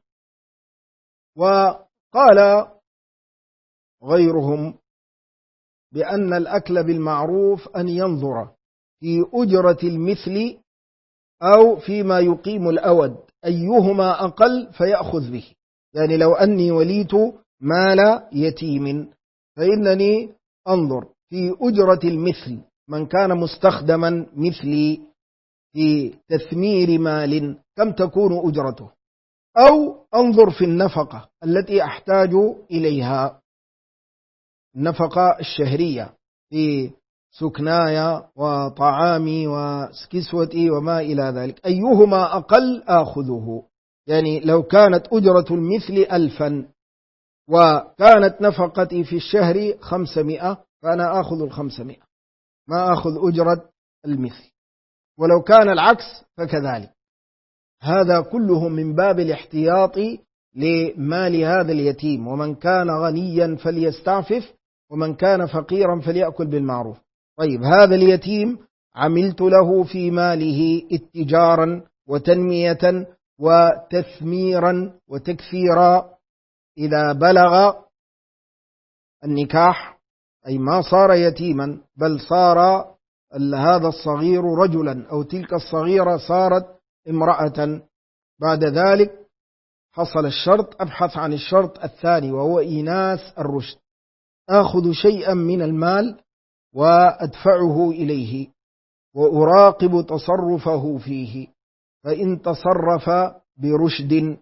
وقال غيرهم بأن الأكل بالمعروف أن ينظر في أجرة المثل أو فيما يقيم الأود أيهما أقل فيأخذ به. يعني لو أني وليت مال يتيم فإنني أنظر في أجرة المثل من كان مستخدما مثلي في تثمير مال كم تكون أجرته، أو أنظر في النفقة التي أحتاج إليها، النفقة الشهرية في سكنايا وطعامي وكسوتي وما إلى ذلك أيهما أقل آخذه. يعني لو كانت أجرة المثل 1000 وكانت نفقتي في الشهر 500 فأنا آخذ 500 ما آخذ أجرة المثل، ولو كان العكس فكذلك. هذا كله من باب الاحتياط لمال هذا اليتيم. ومن كان غنيا فليستعفف ومن كان فقيرا فليأكل بالمعروف. طيب هذا اليتيم عملت له في ماله اتجارا وتنمية وتثميرا وتكثيرا، إذا بلغ النكاح أي ما صار يتيما بل صار هذا الصغير رجلا أو تلك الصغيرة صارت امرأة، بعد ذلك حصل الشرط أبحث عن الشرط الثاني وهو إيناس الرشد. آخذ شيئا من المال وأدفعه إليه وأراقب تصرفه فيه، فإن تصرف برشد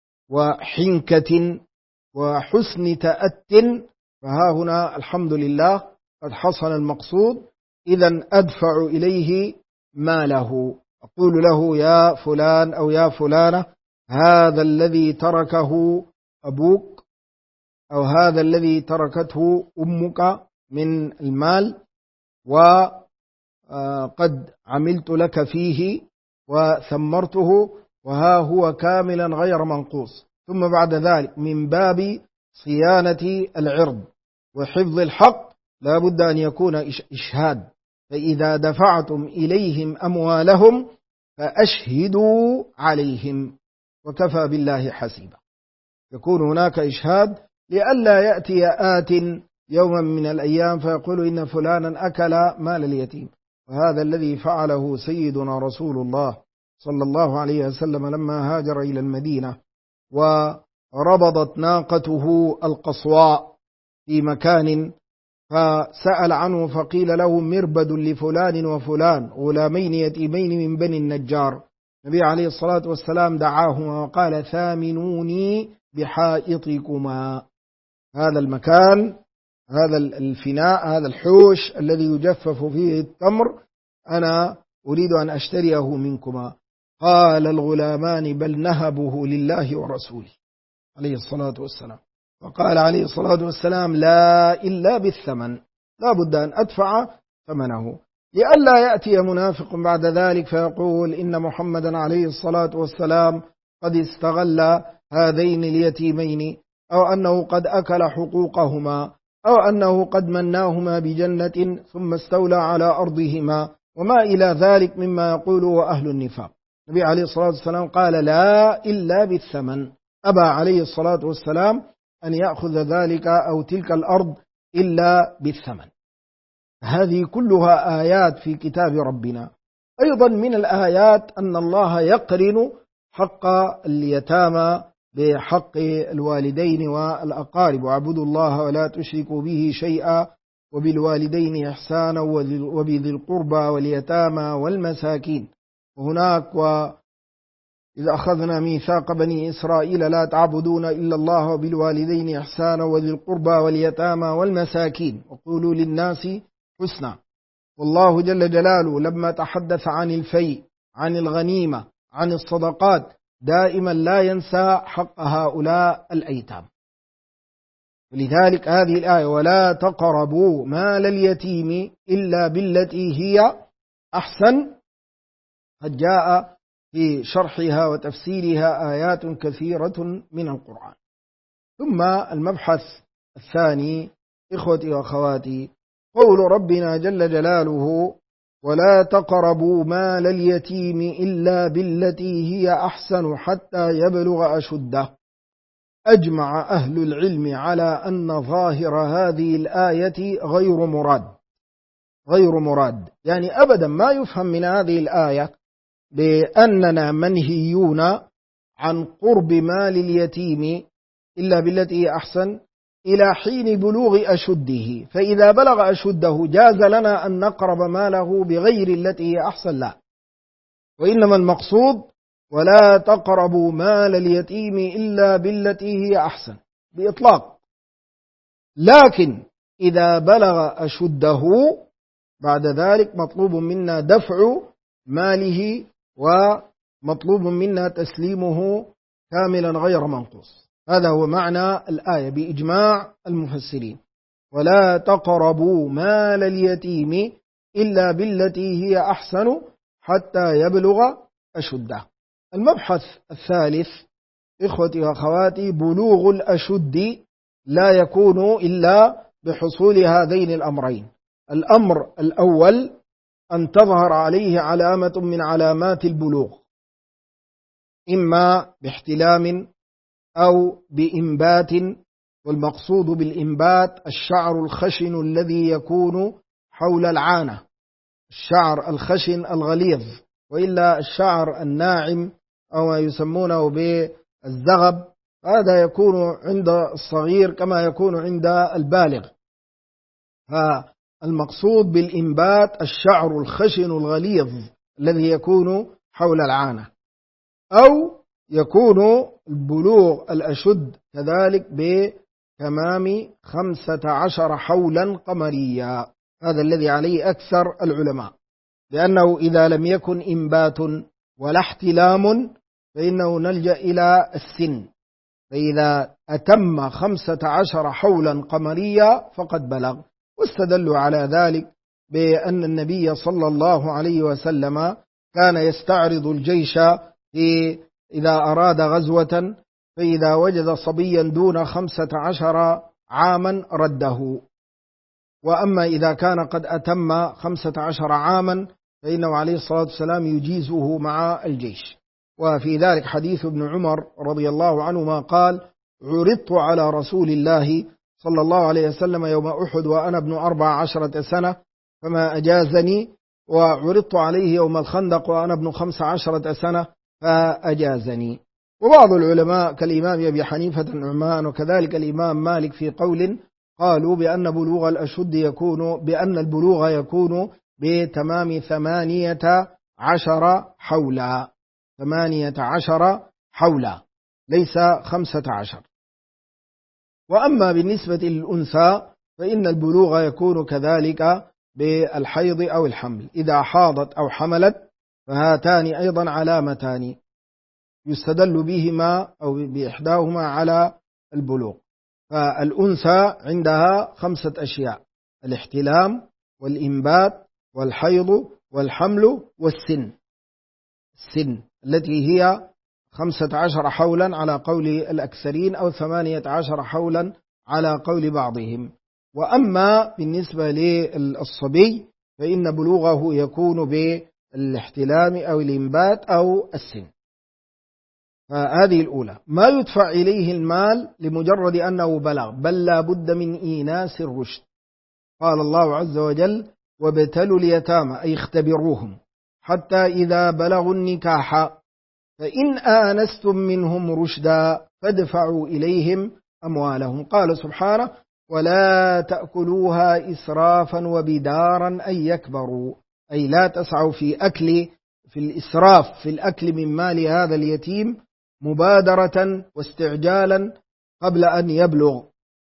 وحنكة وحسن تأت فها هنا الحمد لله قد حصل المقصود، إذن أدفع إليه ماله. أقول له يا فلان أو يا فلانة هذا الذي تركه أبوك أو هذا الذي تركته أمك من المال وقد عملت لك فيه وثمرته وها هو كاملا غير منقوص. ثم بعد ذلك من باب صيانة العرض وحفظ الحق لا بد أن يكون إشهاد. فإذا دفعتم إليهم أموالهم فأشهدوا عليهم وكفى بالله حسيبا. يكون هناك إشهاد لئلا يأتي آت يوما من الأيام فيقول إن فلانا أكل مال اليتيم. وهذا الذي فعله سيدنا رسول الله صلى الله عليه وسلم لما هاجر إلى المدينة وربضت ناقته القصواء في مكان، فسأل عنه فقيل له مربد لفلان وفلان غلامين يتيمين من بني النجار. النبي عليه الصلاة والسلام دعاهما وقال ثامنوني بحائطكما. هذا المكان، هذا الفناء، هذا الحوش الذي يجفف فيه التمر، أنا أريد أن أشتريه منكما. قال الغلامان بل نهبه لله ورسوله عليه الصلاة والسلام. وقال عليه الصلاة والسلام لا إلا بالثمن، لا بد أن أدفع ثمنه لئلا يأتي منافق بعد ذلك فيقول إن محمدا عليه الصلاة والسلام قد استغل هذين اليتيمين، أو أنه قد أكل حقوقهما، أو أنه قد مناهما بجنة ثم استولى على أرضهما، وما إلى ذلك مما يقوله أهل النفاق. النبي عليه الصلاة والسلام قال لا إلا بالثمن. أبى عليه الصلاة والسلام أن يأخذ ذلك أو تلك الأرض إلا بالثمن. هذه كلها آيات في كتاب ربنا. أيضا من الآيات أن الله يقرن حق اليتامى بحق الوالدين والأقارب، واعبدوا الله ولا تشركوا به شيئا وبالوالدين إحسانا وبذي القربى واليتامى والمساكين. وهناك إذا أخذنا ميثاق بني إسرائيل لا تعبدون إلا الله وبالوالدين إحسانا وذي القربى واليتامى والمساكين وقولوا للناس حسنا. والله جل جلاله لما تحدث عن الفيء، عن الغنيمة، عن الصدقات، دائما لا ينسى حق هؤلاء الأيتام. ولذلك هذه الآية ولا تقربوا مال اليتيم إلا بالتي هي أحسن قد جاء في شرحها وتفسيرها آيات كثيرة من القرآن. ثم المبحث الثاني إخوتي وأخواتي قول ربنا جل جلاله ولا تقربوا مال اليتيم إلا بالتي هي أحسن حتى يبلغ أشده. أجمع أهل العلم على أن ظاهر هذه الآية غير مراد، يعني أبدا ما يفهم من هذه الآية بأننا منهيون عن قرب مال اليتيم إلا بالتي هي أحسن إلى حين بلوغ أشده، فإذا بلغ أشده جاز لنا أن نقرب ماله بغير التي هي أحسن، لا. وإنما المقصود ولا تقربوا مال اليتيم إلا بالتي هي أحسن بإطلاق. لكن إذا بلغ أشده بعد ذلك مطلوب منا دفع ماله ومطلوب منا تسليمه كاملا غير منقوص. هذا هو معنى الآية بإجماع المفسرين، ولا تقربوا مال اليتيم إلا بالتي هي أحسن حتى يبلغ أشده. المبحث الثالث إخوتي وأخواتي بلوغ الأشد لا يكون إلا بحصول هذين الأمرين. الأمر الأول أن تظهر عليه علامة من علامات البلوغ، إما باحتلام أو بإنبات، والمقصود بالإنبات الشعر الخشن الذي يكون حول العانة، الشعر الخشن الغليظ، وإلا الشعر الناعم أو ما يسمونه بالزغب هذا يكون عند الصغير كما يكون عند البالغ. فالمقصود بالإنبات الشعر الخشن الغليظ الذي يكون حول العانة، أو يكون البلوغ الأشد كذلك بتمام 15 حولا قمريا. هذا الذي عليه أكثر العلماء، لأنه إذا لم يكن إنبات ولا احتلام فإنه نلجأ إلى السن، فإذا أتم 15 حولا قمريا فقد بلغ. واستدلوا على ذلك بأن النبي صلى الله عليه وسلم كان يستعرض الجيش في إذا أراد غزوة فإذا وجد صبيا دون 15 عاما رده. وأما إذا كان قد أتم 15 عاما فإنه عليه الصلاة والسلام يجيزه مع الجيش. وفي ذلك حديث ابن عمر رضي الله عنهما قال: عرضت على رسول الله صلى الله عليه وسلم يوم أحد وأنا ابن 14 سنة فما أجازني، وعرضت عليه يوم الخندق وأنا ابن 15 سنة فأجازني. وبعض العلماء كالإمام أبي حنيفة النعمان وكذلك الإمام مالك في قول قالوا بأن البلوغ يكون بتمام 18 حولا، 18 حولا ليس 15. وأما بالنسبة للأنثى فإن البلوغ يكون كذلك بالحيض أو الحمل، إذا حاضت أو حملت فهاتان أيضا علامتان يستدل بهما أو بإحداهما على البلوغ. فالأنثى عندها 5 أشياء: الاحتلام والإنبات والحيض والحمل والسن. السن التي هي 15 حولا على قول الأكثرين أو 18 حولا على قول بعضهم. وأما بالنسبة للصبي فإن بلوغه يكون بالاحتلام أو الإنبات أو السن. فهذه الأولى. ما يدفع إليه المال لمجرد أنه بلغ، بل لا بد من إيناس الرشد. قال الله عز وجل: وابتلوا اليتامى أي اختبروهم حتى إذا بلغوا النكاح فإن آنستم منهم رشدا فادفعوا إليهم أموالهم. قال سبحانه: ولا تأكلوها إسرافا وبدارا أن يكبروا، أي لا تسعوا في الإسراف في الأكل من مال هذا اليتيم مبادرة واستعجالا قبل أن يبلغ.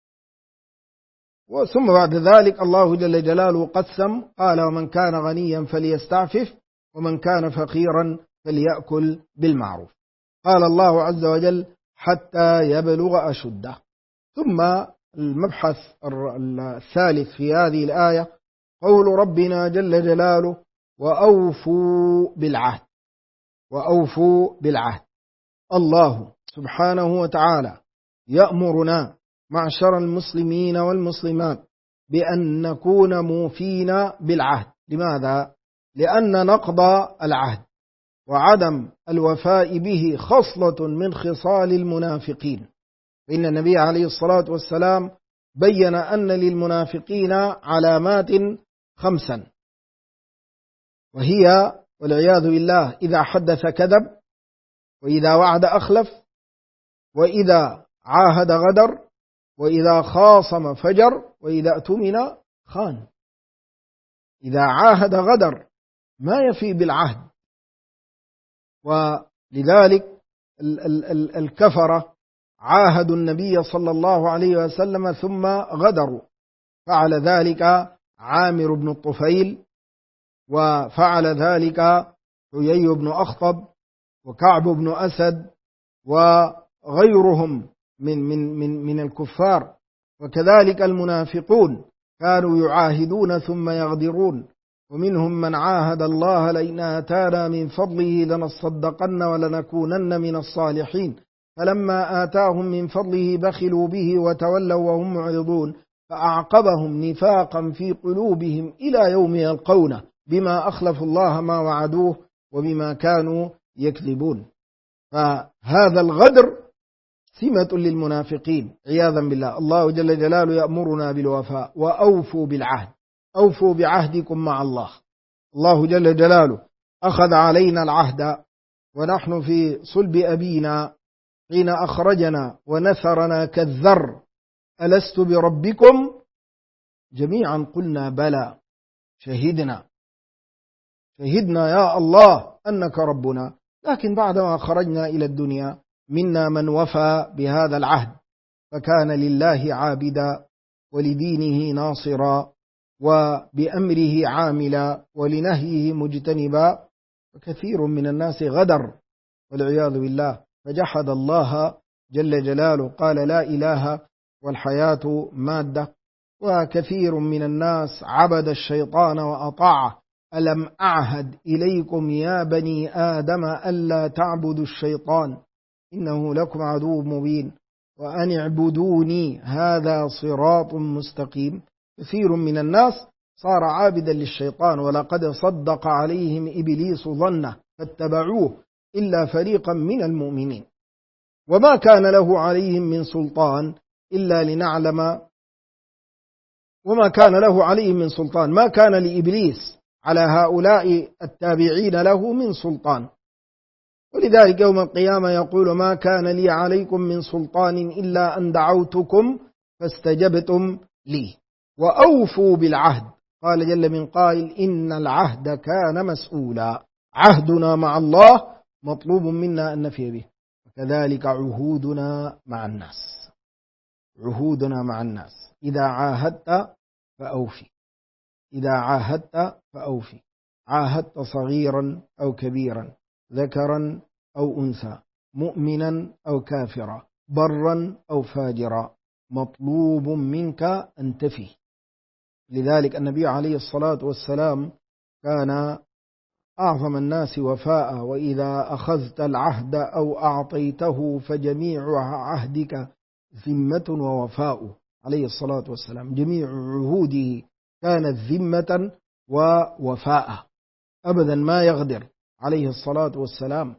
ثم بعد ذلك الله جل جلاله قسم قال: ومن كان غنيا فليستعفف ومن كان فقيرا فليأكل بالمعروف. قال الله عز وجل: حتى يبلغ أشده. ثم المبحث الثالث في هذه الآية قول ربنا جل جلاله: وأوفوا بالعهد. وأوفوا بالعهد. الله سبحانه وتعالى يأمرنا معشر المسلمين والمسلمات بأن نكون موفين بالعهد. لماذا؟ لأن نقض العهد وعدم الوفاء به خصلة من خصال المنافقين. فإن النبي عليه الصلاة والسلام بين أن للمنافقين علامات 5، وهي والعياذ بالله: إذا حدث كذب، وإذا وعد أخلف، وإذا عاهد غدر، وإذا خاصم فجر، وإذا اؤتمن خان. إذا عاهد غدر، ما يفي بالعهد. ولذلك الكفرة عاهدوا النبي صلى الله عليه وسلم ثم غدروا. فعل ذلك عامر بن الطفيل، وفعل ذلك حيي بن أخطب، وكعب بن أسد، وغيرهم من الكفار. وكذلك المنافقون كانوا يعاهدون ثم يغدرون. ومنهم من عاهد الله: لئن آتانا من فضله لنصدقن ولنكونن من الصالحين، فلما آتاهم من فضله بخلوا به وتولوا وهم معرضون، فأعقبهم نفاقا في قلوبهم إلى يوم يلقونه بما أخلفوا الله ما وعدوه وبما كانوا يكذبون. فهذا الغدر سمة للمنافقين عياذا بالله. الله جل جلاله يأمرنا بالوفاء: وأوفوا بالعهد. أوفوا بعهدكم مع الله. الله جل جلاله أخذ علينا العهد ونحن في صلب أبينا حين أخرجنا ونثرنا كالذر: ألست بربكم؟ جميعا قلنا بلى، شهدنا يا الله أنك ربنا. لكن بعدما خرجنا إلى الدنيا منا من وفى بهذا العهد فكان لله عابدا ولدينه ناصرا وبأمره عاملا ولنهيه مجتنبا. وكثير من الناس غدر والعياذ بالله، فجحد الله جل جلاله، قال: لا إله والحياة مادة. وكثير من الناس عبد الشيطان وأطاعه، ألم أعهد إليكم يا بني آدم ألا تعبدوا الشيطان إنه لكم عدو مبين وأن اعبدوني هذا صراط مستقيم. كثير من الناس صار عابدا للشيطان، ولقد صدق عليهم إبليس ظنه فاتبعوه إلا فريقا من المؤمنين، وما كان له عليهم من سلطان إلا لنعلم، وما كان له عليهم من سلطان، ما كان لإبليس على هؤلاء التابعين له من سلطان. ولذلك يوم القيامة يقول ما كان لي عليكم من سلطان إلا أن دعوتكم فاستجبتم لي وأوفوا بالعهد. قال جل من قائل إن العهد كان مسؤولا. عهدنا مع الله مطلوب منا أن نفي به، وكذلك عهودنا مع الناس. عهودنا مع الناس إذا عاهدت فأوفي، إذا عاهدت فأوفي. عاهدت صغيرا أو كبيرا، ذكرا أو أنثى، مؤمنا أو كافرا، برا أو فاجرا، مطلوب منك أن تفي. لذلك النبي عليه الصلاة والسلام كان أعظم الناس وفاء، وإذا أخذت العهد أو أعطيته فجميع عهدك ذمة ووفاء. عليه الصلاة والسلام جميع عهوده كانت ذمة ووفاء، أبدا ما يغدر عليه الصلاة والسلام.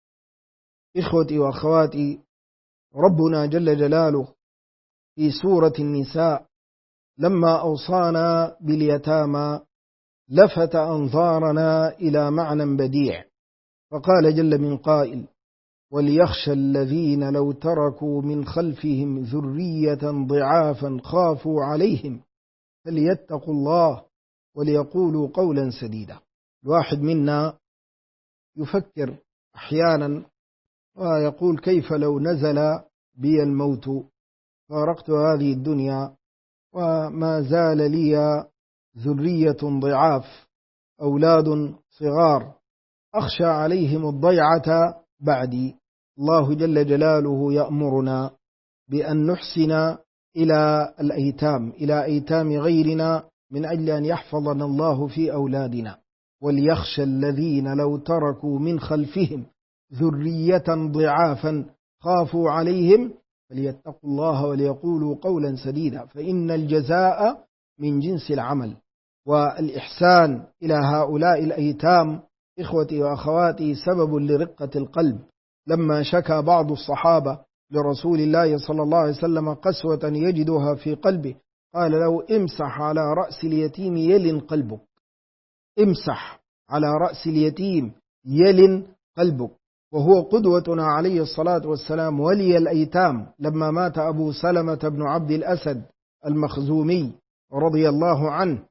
إخوتي وأخواتي، ربنا جل جلاله في سورة النساء لما أوصانا باليتامى لفت أنظارنا إلى معنى بديع، فقال جل من قائل وليخشى الذين لو تركوا من خلفهم ذرية ضعافا خافوا عليهم فليتقوا الله وليقولوا قولا سديدا. الواحد منا يفكر أحيانا ويقول كيف لو نزل بي الموت فارقت هذه الدنيا وما زال لي ذرية ضعاف، أولاد صغار، أخشى عليهم الضيعة بعدي. الله جل جلاله يأمرنا بأن نحسن إلى الأيتام، إلى أيتام غيرنا، من أجل أن يحفظنا الله في أولادنا. وليخشى الذين لو تركوا من خلفهم ذرية ضعافا خافوا عليهم فليتقوا الله وليقولوا قولا سديدا، فإن الجزاء من جنس العمل. والإحسان إلى هؤلاء الأيتام إخوتي وأخواتي سبب لرقة القلب. لما شكى بعض الصحابة لرسول الله صلى الله عليه وسلم قسوة يجدها في قلبه قال له امسح على رأس اليتيم يلن قلبك، امسح على رأس اليتيم يلن قلبك. وهو قدوتنا عليه الصلاة والسلام ولي الأيتام لما مات أبو سلمة بن عبد الأسد المخزومي رضي الله عنه،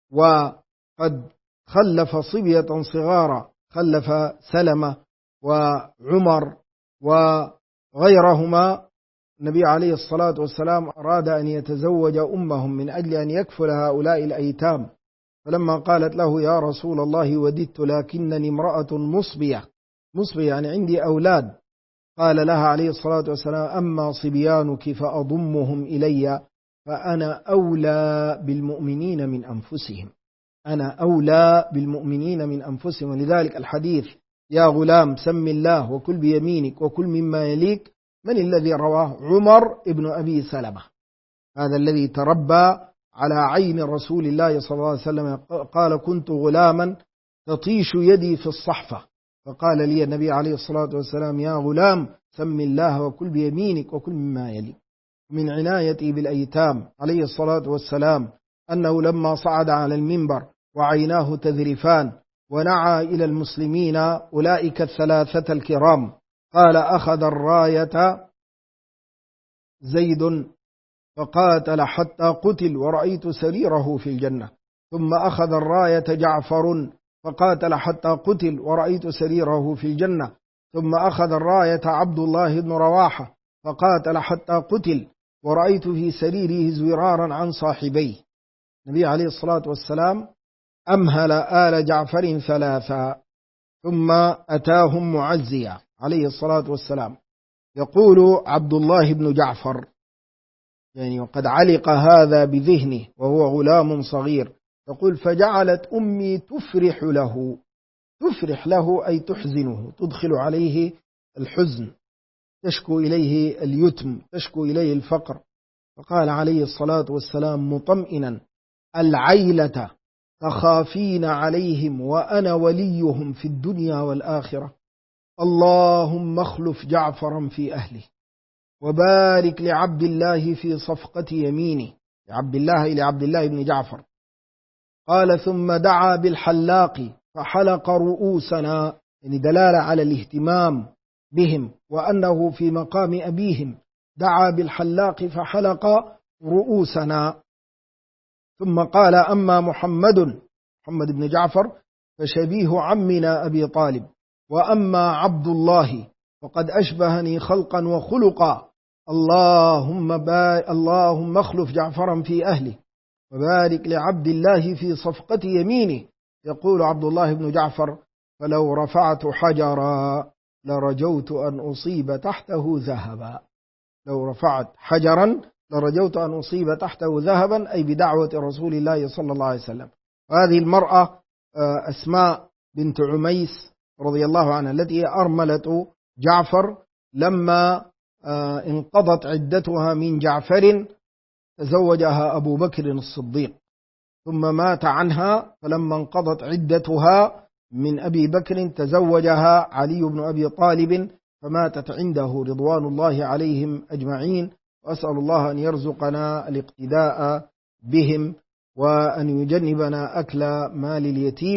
وقد خلف صبية صغارا، خلف سلمة وعمر وغيرهما. النبي عليه الصلاة والسلام أراد أن يتزوج أمهم من أجل أن يكفل هؤلاء الأيتام، فلما قالت له يا رسول الله وددت لكنني امرأة مصبية يعني عندي أولاد، قال لها عليه الصلاة والسلام أما صبيانك فأضمهم إلي فأنا أولى بالمؤمنين من أنفسهم، أنا أولى بالمؤمنين من أنفسهم. ولذلك الحديث يا غلام سم الله وكل بيمينك وكل مما يليك من الذي رواه؟ عمر ابن أبي سلمة، هذا الذي تربى على عين رسول الله صلى الله عليه وسلم. قال كنت غلاما تطيش يدي في الصحفة، فقال لي النبي عليه الصلاة والسلام يا غلام سم الله وكل بيمينك وكل مما يليك. من عنايته بالأيتام عليه الصلاة والسلام أنه لما صعد على المنبر وعيناه تذرفان ونعى إلى المسلمين أولئك الثلاثة الكرام قال أخذ الراية زيد فقاتل حتى قتل ورأيت سريره في الجنة، ثم أخذ الراية جعفر فقاتل حتى قتل ورأيت سريره في الجنة، ثم أخذ الراية عبد الله بن رواحة فقاتل حتى قتل ورأيت في سريره زرارا عن صاحبيه. النبي عليه الصلاة والسلام أمهل آل جعفر ثلاثا ثم أتاهم معزيا عليه الصلاة والسلام. يقول عبد الله بن جعفر يعني وقد علق هذا بذهنه وهو غلام صغير، تقول فجعلت أمي تفرح له أي تحزنه، تدخل عليه الحزن، تشكو إليه اليتم، تشكو إليه الفقر. فقال عليه الصلاة والسلام مطمئنا: العيلة تخافين عليهم وأنا وليهم في الدنيا والآخرة، اللهم اخلف جعفرا في أهله وبارك لعبد الله في صفقة يمينه، لعبد الله بن جعفر. قال ثم دعا بالحلاق فحلق رؤوسنا، يعني دلالة على الاهتمام بهم وأنه في مقام أبيهم، دعا بالحلاق فحلق رؤوسنا. ثم قال أما محمد بن جعفر فشبيه عمنا أبي طالب، وأما عبد الله فقد أشبهني خلقا وخلقا، اللهم اخلف جعفرا في أهله وبارك لعبد الله في صفقة يمينه. يقول عبد الله بن جعفر: فلو رفعت حجرا لرجوت أن أصيب تحته ذهبا. لو رفعت حجرا لرجوت أن أصيب تحته ذهبا، أي بدعوة رسول الله صلى الله عليه وسلم. وهذه المرأة أسماء بنت عميس رضي الله عنها، التي أرملة جعفر لما انقضت عدتها من جعفر تزوجها أبو بكر الصديق، ثم مات عنها، فلما انقضت عدتها من أبي بكر تزوجها علي بن أبي طالب، فماتت عنده رضوان الله عليهم أجمعين. وأسأل الله أن يرزقنا الاقتداء بهم وأن يجنبنا أكل مال اليتيم.